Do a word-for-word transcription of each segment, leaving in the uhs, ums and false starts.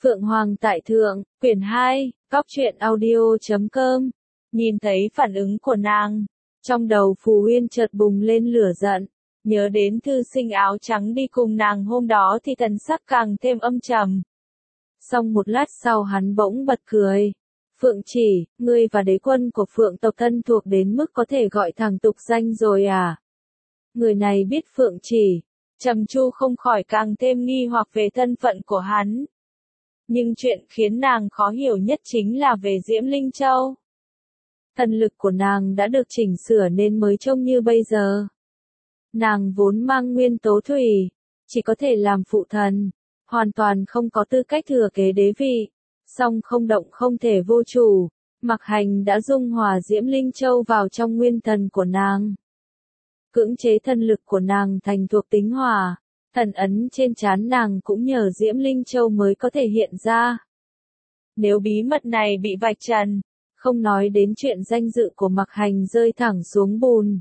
Phượng Hoàng tại Thượng, quyển hai, góc truyện audio chấm com. Nhìn thấy phản ứng của nàng, trong đầu Phù Uyên chợt bùng lên lửa giận, nhớ đến thư sinh áo trắng đi cùng nàng hôm đó thì thần sắc càng thêm âm trầm. Xong một lát sau hắn bỗng bật cười. Phượng Chỉ, ngươi và đế quân của Phượng tộc thân thuộc đến mức có thể gọi thẳng tục danh rồi à? Người này biết Phượng Chỉ. Trầm Chu không khỏi càng thêm nghi hoặc về thân phận của hắn. Nhưng chuyện khiến nàng khó hiểu nhất chính là về Diễm Linh Châu. Thần lực của nàng đã được chỉnh sửa nên mới trông như bây giờ. Nàng vốn mang nguyên tố thủy, chỉ có thể làm phụ thần, hoàn toàn không có tư cách thừa kế đế vị. Song không động không thể vô chủ, Mặc Hành đã dung hòa Diễm Linh Châu vào trong nguyên thần của nàng. Cưỡng chế thân lực của nàng thành thuộc tính hỏa, thần ấn trên trán nàng cũng nhờ Diễm Linh Châu mới có thể hiện ra. Nếu bí mật này bị vạch trần, không nói đến chuyện danh dự của Mặc Hành rơi thẳng xuống bùn.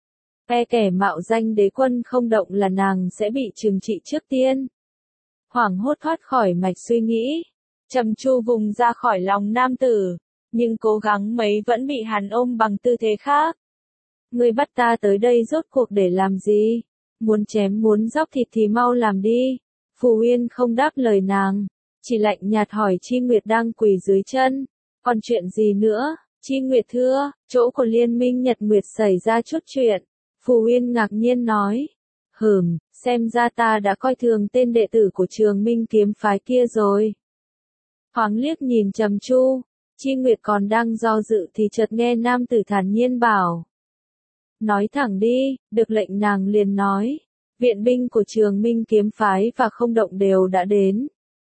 E kẻ mạo danh đế quân không động là nàng sẽ bị trừng trị trước tiên. Hoảng hốt thoát khỏi mạch suy nghĩ, Trầm Chu vùng ra khỏi lòng nam tử, nhưng cố gắng mấy vẫn bị hắn ôm bằng tư thế khác. Ngươi bắt ta tới đây rốt cuộc để làm gì? Muốn chém muốn dóc thịt thì mau làm đi. Phù Uyên không đáp lời nàng, chỉ lạnh nhạt hỏi Chi Nguyệt đang quỳ dưới chân. Còn chuyện gì nữa? Chi Nguyệt thưa, chỗ của Liên minh Nhật Nguyệt xảy ra chút chuyện. Phù Uyên ngạc nhiên nói. Hừm, xem ra ta đã coi thường tên đệ tử của Trường Minh kiếm phái kia rồi. Thoáng liếc nhìn Trầm Chu, Chi Nguyệt còn đang do dự thì chợt nghe nam tử thản nhiên bảo. Nói thẳng đi, được lệnh nàng liền nói. Viện binh của Trường Minh kiếm phái và không động đều đã đến.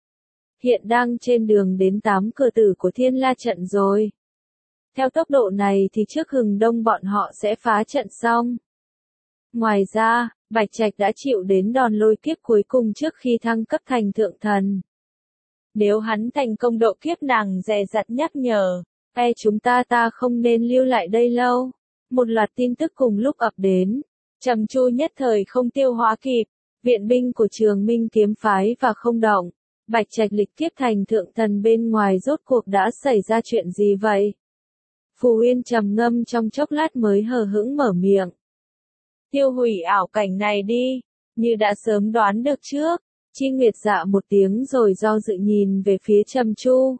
Hiện đang trên đường đến tám cửa tử của Thiên La trận rồi. Theo tốc độ này thì trước hừng đông bọn họ sẽ phá trận xong. Ngoài ra, Bạch Trạch đã chịu đến đòn lôi kiếp cuối cùng trước khi thăng cấp thành thượng thần. Nếu hắn thành công độ kiếp nàng dè dặt nhắc nhở, e chúng ta ta không nên lưu lại đây lâu. Một loạt tin tức cùng lúc ập đến, Trầm Chu nhất thời không tiêu hóa kịp, viện binh của Trường Minh kiếm phái và không động, Bạch Trạch lịch kiếp thành thượng thần bên ngoài rốt cuộc đã xảy ra chuyện gì vậy? Phù Uyên trầm ngâm trong chốc lát mới hờ hững mở miệng. Tiêu hủy ảo cảnh này đi, như đã sớm đoán được trước. Chi Nguyệt dạ một tiếng rồi do dự nhìn về phía Trầm Chu.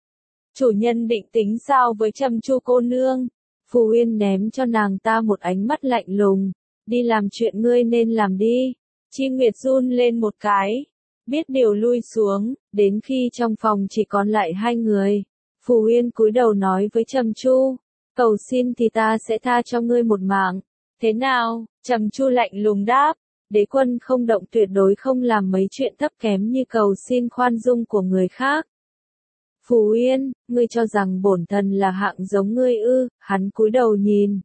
Chủ nhân định tính sao với Trầm Chu cô nương? Phù Uyên ném cho nàng ta một ánh mắt lạnh lùng. Đi làm chuyện ngươi nên làm đi. Chi Nguyệt run lên một cái. Biết điều lui xuống, đến khi trong phòng chỉ còn lại hai người. Phù Uyên cúi đầu nói với Trầm Chu. Cầu xin thì ta sẽ tha cho ngươi một mạng. Thế nào? Trầm Chu lạnh lùng đáp. Đế quân không động tuyệt đối không làm mấy chuyện thấp kém như cầu xin khoan dung của người khác. Phù Uyên, ngươi cho rằng bổn thần là hạng giống ngươi ư? Hắn cúi đầu nhìn.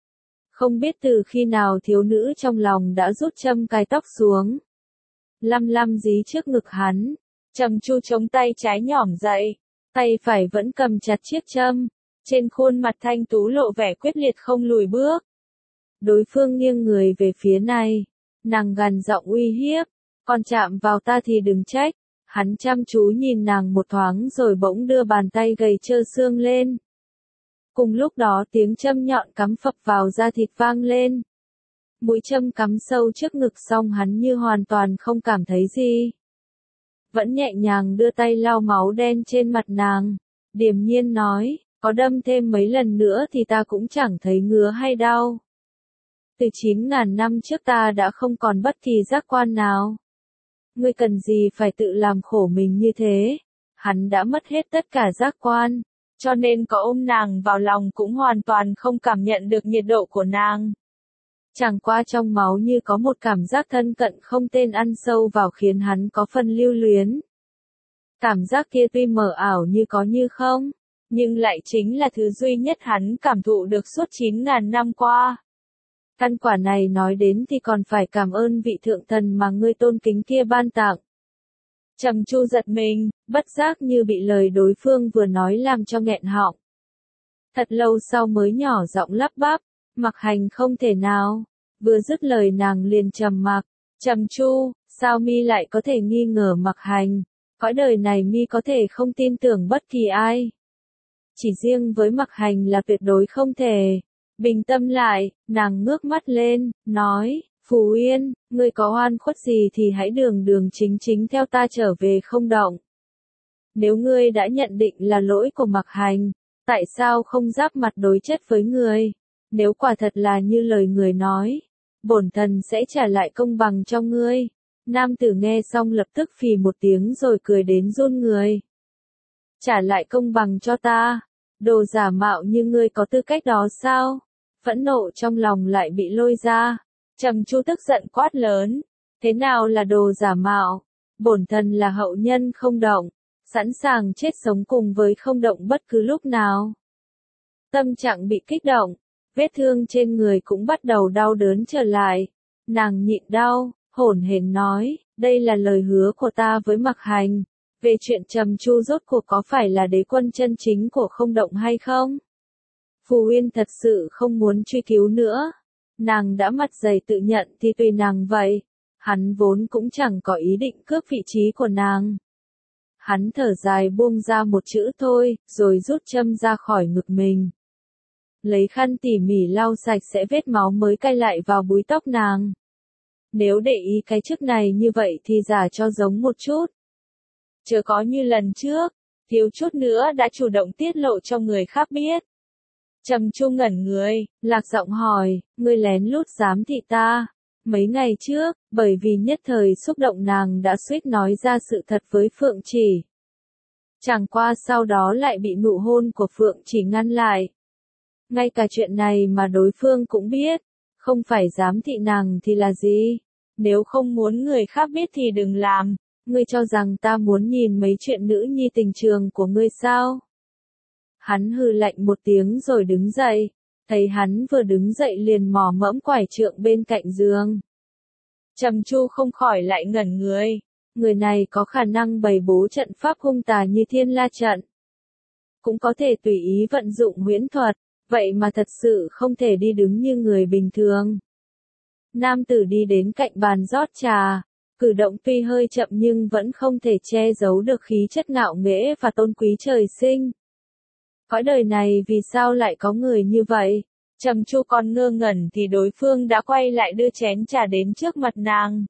Không biết từ khi nào thiếu nữ trong lòng đã rút châm cài tóc xuống. Lăm lăm dí trước ngực hắn. Trầm Chu chống tay trái nhỏm dậy, tay phải vẫn cầm chặt chiếc châm. Trên khuôn mặt thanh tú lộ vẻ quyết liệt không lùi bước. Đối phương nghiêng người về phía này. Nàng gằn giọng uy hiếp, còn chạm vào ta thì đừng trách. Hắn chăm chú nhìn nàng một thoáng rồi bỗng đưa bàn tay gầy trơ xương lên. Cùng lúc đó tiếng châm nhọn cắm phập vào da thịt vang lên. Mũi châm cắm sâu trước ngực xong hắn như hoàn toàn không cảm thấy gì. Vẫn nhẹ nhàng đưa tay lau máu đen trên mặt nàng. Điềm nhiên nói, có đâm thêm mấy lần nữa thì ta cũng chẳng thấy ngứa hay đau. Từ chín ngàn năm trước ta đã không còn bất kỳ giác quan nào. Ngươi cần gì phải tự làm khổ mình như thế? Hắn đã mất hết tất cả giác quan, cho nên có ôm nàng vào lòng cũng hoàn toàn không cảm nhận được nhiệt độ của nàng. Chẳng qua trong máu như có một cảm giác thân cận không tên ăn sâu vào khiến hắn có phần lưu luyến. Cảm giác kia tuy mờ ảo như có như không, nhưng lại chính là thứ duy nhất hắn cảm thụ được suốt chín ngàn năm qua. Căn quả này nói đến thì còn phải cảm ơn vị thượng thần mà ngươi tôn kính kia ban tặng. Trầm Chu giật mình, bất giác như bị lời đối phương vừa nói làm cho nghẹn họng. Thật lâu sau mới nhỏ giọng lắp bắp, Mặc Hành không thể nào. Vừa dứt lời nàng liền trầm mặc. Trầm Chu, sao mi lại có thể nghi ngờ Mặc Hành? Cõi đời này mi có thể không tin tưởng bất kỳ ai. Chỉ riêng với Mặc Hành là tuyệt đối không thể. Bình tâm lại, nàng ngước mắt lên, nói, Phù Uyên, ngươi có oan khuất gì thì hãy đường đường chính chính theo ta trở về không động. Nếu ngươi đã nhận định là lỗi của Mặc Hành, tại sao không giáp mặt đối chất với người? Nếu quả thật là như lời người nói, bổn thần sẽ trả lại công bằng cho ngươi. Nam tử nghe xong lập tức phì một tiếng rồi cười đến run người. Trả lại công bằng cho ta? Đồ giả mạo như ngươi có tư cách đó sao? Phẫn nộ trong lòng lại bị lôi ra. Trầm Chu tức giận quát lớn. Thế nào là đồ giả mạo? Bổn thần là hậu nhân không động, sẵn sàng chết sống cùng với không động bất cứ lúc nào. Tâm trạng bị kích động, vết thương trên người cũng bắt đầu đau đớn trở lại. Nàng nhịn đau, hổn hển nói, đây là lời hứa của ta với Mặc Hành. Về chuyện Trầm Chu rốt cuộc có phải là đế quân chân chính của không động hay không? Phù Uyên thật sự không muốn truy cứu nữa. Nàng đã mặt dày tự nhận thì tùy nàng vậy. Hắn vốn cũng chẳng có ý định cướp vị trí của nàng. Hắn thở dài buông ra một chữ thôi, rồi rút châm ra khỏi ngực mình. Lấy khăn tỉ mỉ lau sạch sẽ vết máu mới cay lại vào búi tóc nàng. Nếu để ý cái chức này như vậy thì giả cho giống một chút. Chớ có như lần trước, thiếu chút nữa đã chủ động tiết lộ cho người khác biết. Trầm Chu ngẩn người, lạc giọng hỏi, ngươi lén lút giám thị ta. Mấy ngày trước, bởi vì nhất thời xúc động nàng đã suýt nói ra sự thật với Phượng Chỉ. Chẳng qua sau đó lại bị nụ hôn của Phượng Chỉ ngăn lại. Ngay cả chuyện này mà đối phương cũng biết, không phải giám thị nàng thì là gì? Nếu không muốn người khác biết thì đừng làm, ngươi cho rằng ta muốn nhìn mấy chuyện nữ nhi tình trường của ngươi sao? Hắn hừ lạnh một tiếng rồi đứng dậy, thấy hắn vừa đứng dậy liền mò mẫm quải trượng bên cạnh giường. Trầm Chu không khỏi lại ngẩn người, người này có khả năng bày bố trận pháp hung tà như Thiên La trận. Cũng có thể tùy ý vận dụng huyễn thuật, vậy mà thật sự không thể đi đứng như người bình thường. Nam tử đi đến cạnh bàn rót trà, cử động tuy hơi chậm nhưng vẫn không thể che giấu được khí chất ngạo nghễ và tôn quý trời sinh. Cõi đời này vì sao lại có người như vậy? Trầm Chu còn ngơ ngẩn thì đối phương đã quay lại đưa chén trà đến trước mặt nàng.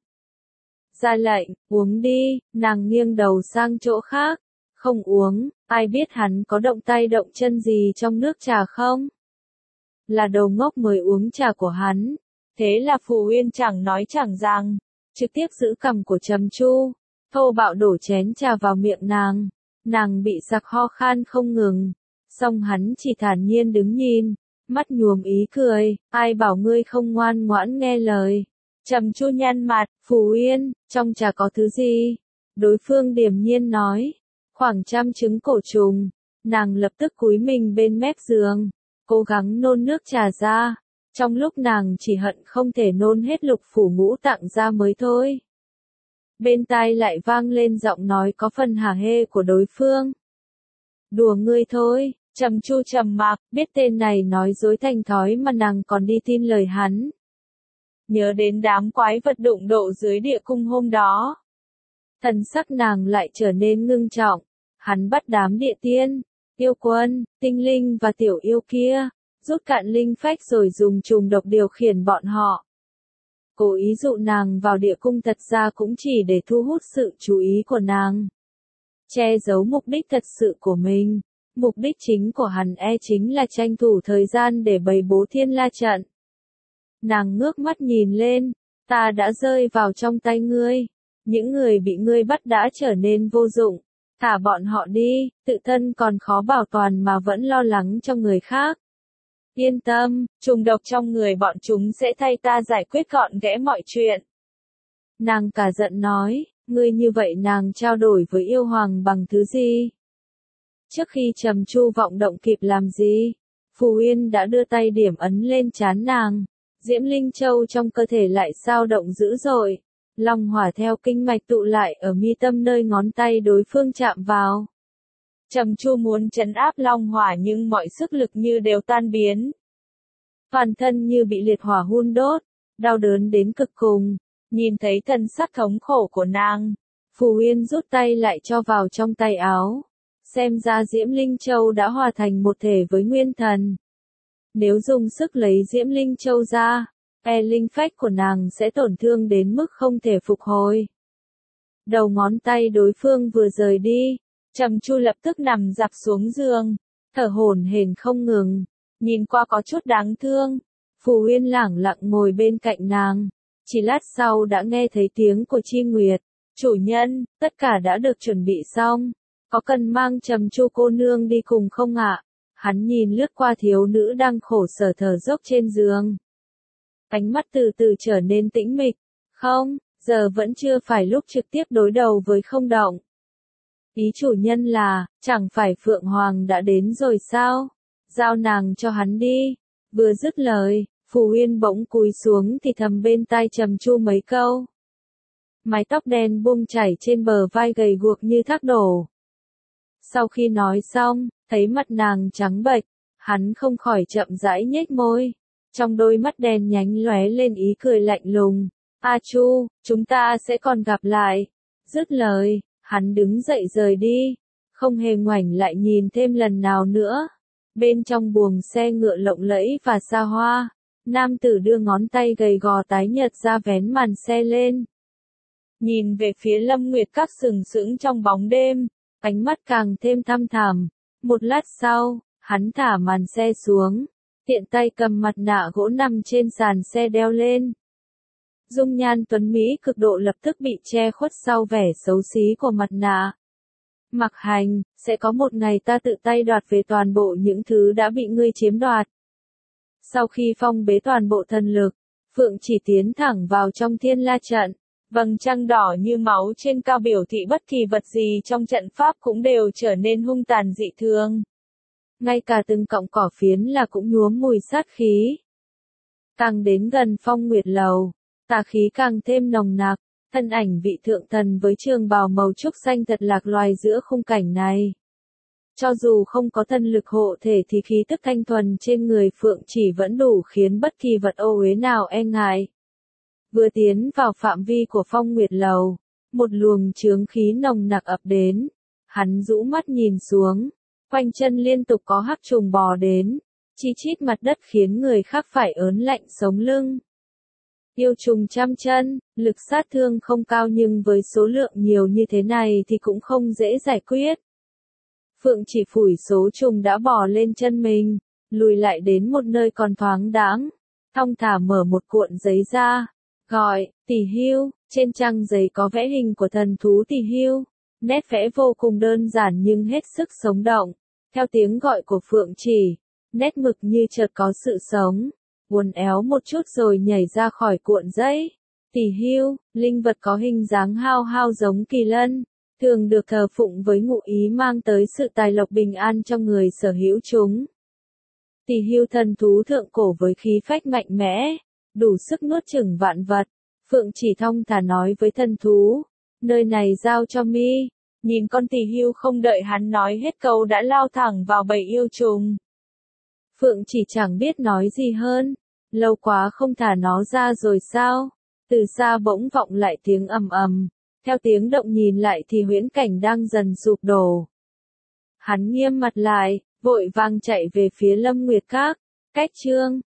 Ra lệnh, uống đi, nàng nghiêng đầu sang chỗ khác. Không uống, ai biết hắn có động tay động chân gì trong nước trà không? Là đồ ngốc mới uống trà của hắn. Thế là Phù Uyên chẳng nói chẳng rằng, trực tiếp giữ cằm của Trầm Chu, thô bạo đổ chén trà vào miệng nàng. Nàng bị sặc ho khan không ngừng, song hắn chỉ thản nhiên đứng nhìn, mắt nhuồm ý cười, ai bảo ngươi không ngoan ngoãn nghe lời. Trầm Chu nhăn mặt, Phù Uyên, trong trà có thứ gì? Đối phương điềm nhiên nói, khoảng trăm trứng cổ trùng. Nàng lập tức cúi mình bên mép giường, cố gắng nôn nước trà ra. Trong lúc nàng chỉ hận không thể nôn hết lục phủ ngũ tạng ra mới thôi. Bên tai lại vang lên giọng nói có phần hả hê của đối phương. Đùa ngươi thôi. Trầm Chu trầm mặc, biết tên này nói dối thành thói mà nàng còn đi tin lời hắn. Nhớ đến đám quái vật đụng độ dưới địa cung hôm đó. Thần sắc nàng lại trở nên ngưng trọng. Hắn bắt đám địa tiên, yêu quân, tinh linh và tiểu yêu kia, rút cạn linh phách rồi dùng trùng độc điều khiển bọn họ. Cố ý dụ nàng vào địa cung thật ra cũng chỉ để thu hút sự chú ý của nàng. Che giấu mục đích thật sự của mình. Mục đích chính của hắn e chính là tranh thủ thời gian để bày bố Thiên La trận. Nàng ngước mắt nhìn lên, ta đã rơi vào trong tay ngươi. Những người bị ngươi bắt đã trở nên vô dụng. Thả bọn họ đi, tự thân còn khó bảo toàn mà vẫn lo lắng cho người khác. Yên tâm, trùng độc trong người bọn chúng sẽ thay ta giải quyết gọn ghẽ mọi chuyện. Nàng cả giận nói, ngươi như vậy nàng trao đổi với yêu hoàng bằng thứ gì? Trước khi Trầm Chu vọng động kịp làm gì, Phù Uyên đã đưa tay điểm ấn lên trán nàng. Diễm Linh Châu trong cơ thể lại dao động dữ dội. Long hỏa theo kinh mạch tụ lại ở mi tâm nơi ngón tay đối phương chạm vào. Trầm Chu muốn trấn áp long hỏa nhưng mọi sức lực như đều tan biến. Toàn thân như bị liệt hỏa hun đốt, đau đớn đến cực cùng. Nhìn thấy thân sắc thống khổ của nàng, Phù Uyên rút tay lại cho vào trong tay áo. Xem ra Diễm Linh Châu đã hòa thành một thể với nguyên thần. Nếu dùng sức lấy Diễm Linh Châu ra, e linh phách của nàng sẽ tổn thương đến mức không thể phục hồi. Đầu ngón tay đối phương vừa rời đi, Trầm Chu lập tức nằm dạp xuống giường, thở hổn hển không ngừng, nhìn qua có chút đáng thương. Phù Uyên lẳng lặng ngồi bên cạnh nàng, chỉ lát sau đã nghe thấy tiếng của Chi Nguyệt. Chủ nhân, tất cả đã được chuẩn bị xong, có cần mang Trầm Chu cô nương đi cùng không ạ? Hắn nhìn lướt qua thiếu nữ đang khổ sở thở dốc trên giường. Ánh mắt từ từ trở nên tĩnh mịch. Không, giờ vẫn chưa phải lúc trực tiếp đối đầu với Không Động. Ý chủ nhân là, chẳng phải Phượng Hoàng đã đến rồi sao? Giao nàng cho hắn đi. Vừa dứt lời, Phù Uyên bỗng cúi xuống thì thầm bên tai Trầm Chu mấy câu. Mái tóc đen buông chảy trên bờ vai gầy guộc như thác đổ. Sau khi nói xong, thấy mặt nàng trắng bệch, hắn không khỏi chậm rãi nhếch môi. Trong đôi mắt đen nhánh lóe lên ý cười lạnh lùng. A Chu, chúng ta sẽ còn gặp lại. Dứt lời, hắn đứng dậy rời đi, không hề ngoảnh lại nhìn thêm lần nào nữa. Bên trong buồng xe ngựa lộng lẫy và xa hoa, nam tử đưa ngón tay gầy gò tái nhợt ra vén màn xe lên. Nhìn về phía Lâm Nguyệt Các sừng sững trong bóng đêm, ánh mắt càng thêm thăm thẳm. Một lát sau, hắn thả màn xe xuống, tiện tay cầm mặt nạ gỗ nằm trên sàn xe đeo lên. Dung nhan tuấn Mỹ cực độ lập tức bị che khuất sau vẻ xấu xí của mặt nạ. Mặc Hành, sẽ có một ngày ta tự tay đoạt về toàn bộ những thứ đã bị ngươi chiếm đoạt. Sau khi phong bế toàn bộ thần lực, Phượng Chỉ tiến thẳng vào trong Thiên La trận. Vầng trăng đỏ như máu trên cao biểu thị bất kỳ vật gì trong trận pháp cũng đều trở nên hung tàn dị thường. Ngay cả từng cọng cỏ phiến là cũng nhuốm mùi sát khí. Càng đến gần Phong Nguyệt Lầu, tà khí càng thêm nồng nặc, thân ảnh vị thượng thần với trường bào màu trúc xanh thật lạc loài giữa khung cảnh này. Cho dù không có thần lực hộ thể thì khí tức thanh thuần trên người Phượng Chỉ vẫn đủ khiến bất kỳ vật ô uế nào e ngại. Vừa tiến vào phạm vi của Phong Nguyệt Lầu, một luồng chướng khí nồng nặc ập đến. Hắn rũ mắt nhìn xuống, quanh chân liên tục có hắc trùng bò đến, chi chít mặt đất khiến người khác phải ớn lạnh sống lưng. Yêu trùng trăm chân, lực sát thương không cao nhưng với số lượng nhiều như thế này thì cũng không dễ giải quyết. Phượng Chỉ phủi số trùng đã bò lên chân mình, lùi lại đến một nơi còn thoáng đãng, thong thả mở một cuộn giấy ra. Gọi, Tỷ Hưu, trên trang giấy có vẽ hình của thần thú Tỷ Hưu, nét vẽ vô cùng đơn giản nhưng hết sức sống động. Theo tiếng gọi của Phượng Chỉ, nét mực như chợt có sự sống, uốn éo một chút rồi nhảy ra khỏi cuộn giấy. Tỷ Hưu, linh vật có hình dáng hao hao giống kỳ lân, thường được thờ phụng với ngụ ý mang tới sự tài lộc bình an cho người sở hữu chúng. Tỷ Hưu thần thú thượng cổ với khí phách mạnh mẽ, đủ sức nuốt chửng vạn vật. Phượng Chỉ thong thả nói với thần thú, nơi này giao cho mi. Nhìn con Tỷ Hưu không đợi hắn nói hết câu đã lao thẳng vào bầy yêu trùng. Phượng Chỉ chẳng biết nói gì hơn, lâu quá không thả nó ra rồi sao? Từ xa bỗng vọng lại tiếng ầm ầm, theo tiếng động nhìn lại thì huyễn cảnh đang dần sụp đổ. Hắn nghiêm mặt lại, vội vàng chạy về phía Lâm Nguyệt Các. Cách chương